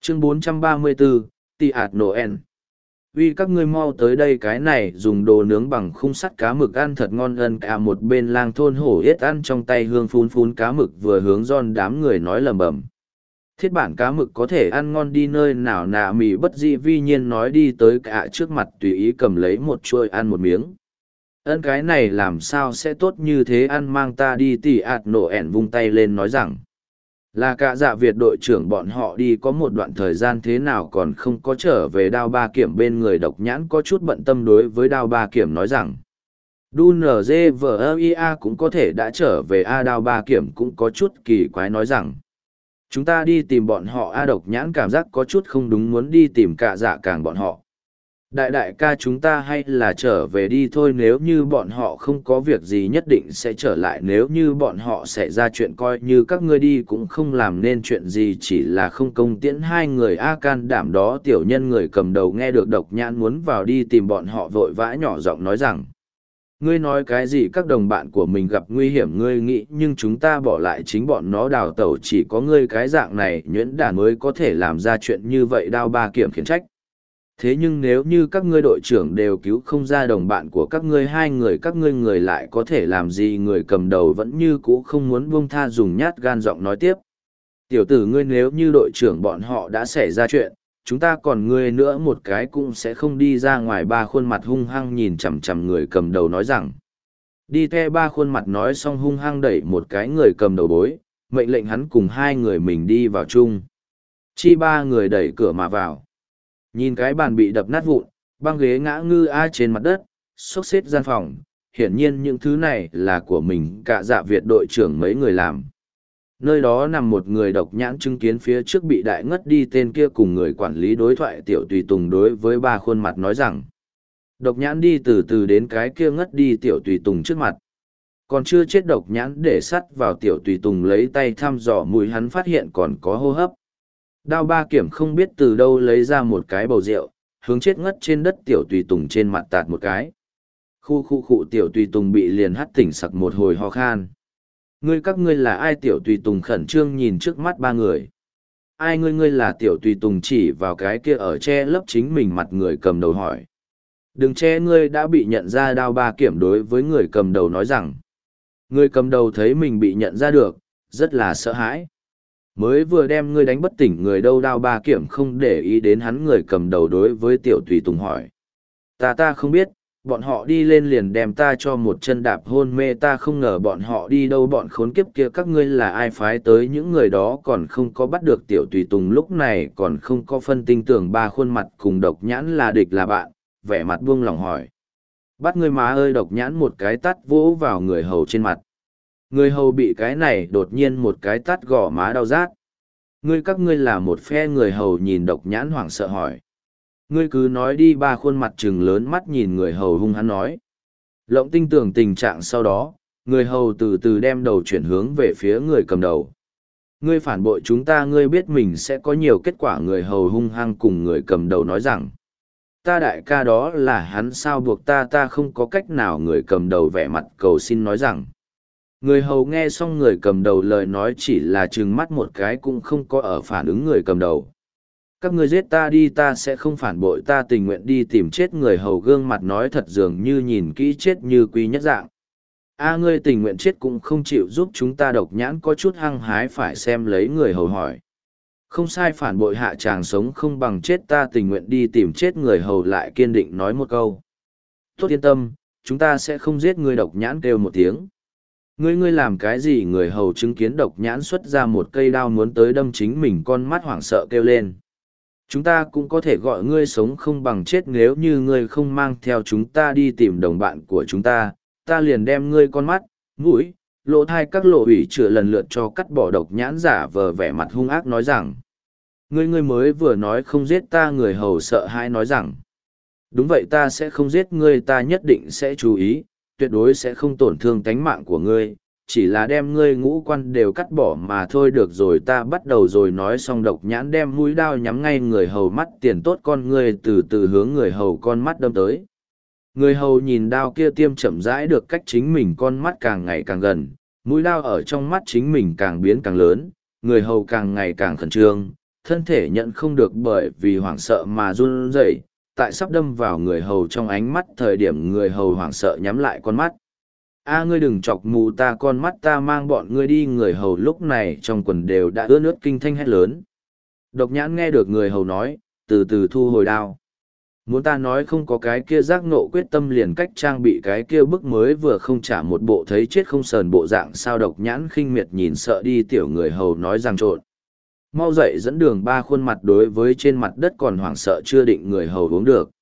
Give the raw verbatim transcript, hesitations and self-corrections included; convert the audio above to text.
Chương bốn trăm ba mươi bốn, Tì ạt Noel. Vì các ngươi mau tới đây, cái này dùng đồ nướng bằng khung sắt cá mực ăn thật ngon. Ân cả một bên lang thôn hổ yết ăn trong tay hương phun phun cá mực vừa hướng giòn đám người nói lầm bầm. Thiết bản cá mực có thể ăn ngon đi nơi nào nà mì bất dị vi nhiên nói đi tới cả trước mặt tùy ý cầm lấy một chuôi ăn một miếng. Ân cái này làm sao sẽ tốt như thế, ăn mang ta đi. Tì ạt nổ ẻn vung tay lên nói rằng là cả dạ Việt đội trưởng bọn họ đi có một đoạn thời gian thế nào còn không có trở về. Đao ba kiểm bên người độc nhãn có chút bận tâm đối với đao ba kiểm nói rằng đu nờ dê vờ ia cũng có thể đã trở về. A đao ba kiểm cũng có chút kỳ quái nói rằng chúng ta đi tìm bọn họ. A độc nhãn cảm giác có chút không đúng, muốn đi tìm cả dạ càng bọn họ. Đại đại ca chúng ta hay là trở về đi thôi, nếu như bọn họ không có việc gì nhất định sẽ trở lại, nếu như bọn họ xảy ra chuyện coi như các ngươi đi cũng không làm nên chuyện gì, chỉ là không công tiễn hai người. A can đảm đó tiểu nhân người cầm đầu nghe được độc nhãn muốn vào đi tìm bọn họ vội vã nhỏ giọng nói rằng ngươi nói cái gì, các đồng bạn của mình gặp nguy hiểm ngươi nghĩ nhưng chúng ta bỏ lại chính bọn nó đào tẩu, chỉ có ngươi cái dạng này nhuyễn đản mới có thể làm ra chuyện như vậy. Đao ba kiểm khiển trách. Thế nhưng nếu như các ngươi đội trưởng đều cứu không ra đồng bạn của các ngươi hai người, các ngươi người lại có thể làm gì? Người cầm đầu vẫn như cũ không muốn buông tha, dùng nhát gan giọng nói tiếp. Tiểu tử ngươi, nếu như đội trưởng bọn họ đã xảy ra chuyện, chúng ta còn ngươi nữa một cái cũng sẽ không đi ra ngoài. Ba khuôn mặt hung hăng nhìn chằm chằm người cầm đầu nói rằng đi theo. Ba khuôn mặt nói xong hung hăng đẩy một cái người cầm đầu bối, mệnh lệnh hắn cùng hai người mình đi vào chung. Chi ba người đẩy cửa mà vào. Nhìn cái bàn bị đập nát vụn, băng ghế ngã ngư a trên mặt đất, xốc xếp gian phòng, hiển nhiên những thứ này là của mình cả dạ Việt đội trưởng mấy người làm. Nơi đó nằm một người độc nhãn chứng kiến phía trước bị đại ngất đi tên kia cùng người quản lý đối thoại. Tiểu tùy tùng đối với ba khuôn mặt nói rằng độc nhãn đi từ từ đến cái kia ngất đi tiểu tùy tùng trước mặt. Còn chưa chết độc nhãn để sắt vào tiểu tùy tùng lấy tay thăm dò mũi, hắn phát hiện còn có hô hấp. Đao ba kiểm không biết từ đâu lấy ra một cái bầu rượu, hướng chết ngất trên đất tiểu tùy tùng trên mặt tạt một cái. Khu khu khu tiểu tùy tùng bị liền hắt tỉnh sặc một hồi ho khan. Ngươi các ngươi là ai? Tiểu tùy tùng khẩn trương nhìn trước mắt ba người. Ai ngươi? Ngươi là tiểu tùy tùng chỉ vào cái kia ở che lấp chính mình mặt người cầm đầu hỏi. Đừng che, ngươi đã bị nhận ra. Đao ba kiểm đối với người cầm đầu nói rằng. Người cầm đầu thấy mình bị nhận ra được, rất là sợ hãi. Mới vừa đem ngươi đánh bất tỉnh người đâu? Đao ba kiểm không để ý đến hắn. Người cầm đầu đối với tiểu tùy tùng hỏi. Ta ta không biết, bọn họ đi lên liền đem ta cho một chân đạp hôn mê, ta không ngờ bọn họ đi đâu. Bọn khốn kiếp kia, các ngươi là ai phái tới những người đó còn không có bắt được? Tiểu tùy tùng lúc này còn không có phân tinh tưởng ba khuôn mặt cùng độc nhãn là địch là bạn, vẻ mặt buông lòng hỏi. Bắt ngươi má ơi! Độc nhãn một cái tát vỗ vào người hầu trên mặt. Người hầu bị cái này đột nhiên một cái tát gõ má đau rát. Ngươi các ngươi là một phe? Người hầu nhìn độc nhãn hoảng sợ hỏi. Ngươi cứ nói đi. Ba khuôn mặt trừng lớn mắt nhìn người hầu hung hắn nói. Lộng tinh tưởng tình trạng sau đó, người hầu từ từ đem đầu chuyển hướng về phía người cầm đầu. Ngươi phản bội chúng ta, ngươi biết mình sẽ có nhiều kết quả. Người hầu hung hăng cùng người cầm đầu nói rằng. Ta đại ca đó là hắn sao buộc ta, ta không có cách nào. Người cầm đầu vẻ mặt cầu xin nói rằng. Người hầu nghe xong người cầm đầu lời nói chỉ là trừng mắt một cái cũng không có ở phản ứng người cầm đầu. Các ngươi giết ta đi, ta sẽ không phản bội, ta tình nguyện đi tìm chết. Người hầu gương mặt nói thật dường như nhìn kỹ chết như quý nhất dạng. A ngươi tình nguyện chết cũng không chịu giúp chúng ta? Độc nhãn có chút hăng hái phải xem lấy người hầu hỏi. Không sai, phản bội hạ chàng sống không bằng chết, ta tình nguyện đi tìm chết. Người hầu lại kiên định nói một câu. Tốt, yên tâm, chúng ta sẽ không giết ngươi. Độc nhãn kêu một tiếng. Ngươi ngươi làm cái gì? Người hầu chứng kiến độc nhãn xuất ra một cây đao muốn tới đâm chính mình, con mắt hoảng sợ kêu lên. Chúng ta cũng có thể gọi ngươi sống không bằng chết, nếu như ngươi không mang theo chúng ta đi tìm đồng bạn của chúng ta, ta liền đem ngươi con mắt, mũi, lỗ thai các lỗ ủy chữa lần lượt cho cắt bỏ. Độc nhãn giả vờ vẻ mặt hung ác nói rằng. Ngươi ngươi mới vừa nói không giết ta. Người hầu sợ hãi nói rằng. Đúng vậy, ta sẽ không giết ngươi, ta nhất định sẽ chú ý, tuyệt đối sẽ không tổn thương tánh mạng của ngươi, chỉ là đem ngươi ngũ quan đều cắt bỏ mà thôi. Được rồi, ta bắt đầu rồi. Nói xong độc nhãn đem mũi đao nhắm ngay người hầu mắt tiền tốt con ngươi từ từ hướng người hầu con mắt đâm tới. Người hầu nhìn đao kia tiêm chậm rãi được cách chính mình con mắt càng ngày càng gần, mũi đao ở trong mắt chính mình càng biến càng lớn, người hầu càng ngày càng khẩn trương, thân thể nhận không được bởi vì hoảng sợ mà run rẩy, tại sắp đâm vào người hầu trong ánh mắt thời điểm người hầu hoảng sợ nhắm lại con mắt. A ngươi đừng chọc mù ta, con mắt ta mang bọn ngươi đi. Người hầu lúc này trong quần đều đã ướt nước kinh thanh hét lớn. Độc nhãn nghe được người hầu nói, từ từ thu hồi đao. Muốn ta nói không có cái kia giác nộ quyết tâm liền cách trang bị cái kia bức mới vừa không trả một bộ thấy chết không sờn bộ dạng sao. Độc nhãn khinh miệt nhìn sợ đi tiểu người hầu nói rằng trộn. Mau dậy dẫn đường ba khuôn mặt đối với trên mặt đất còn hoảng sợ chưa định người hầu uống được.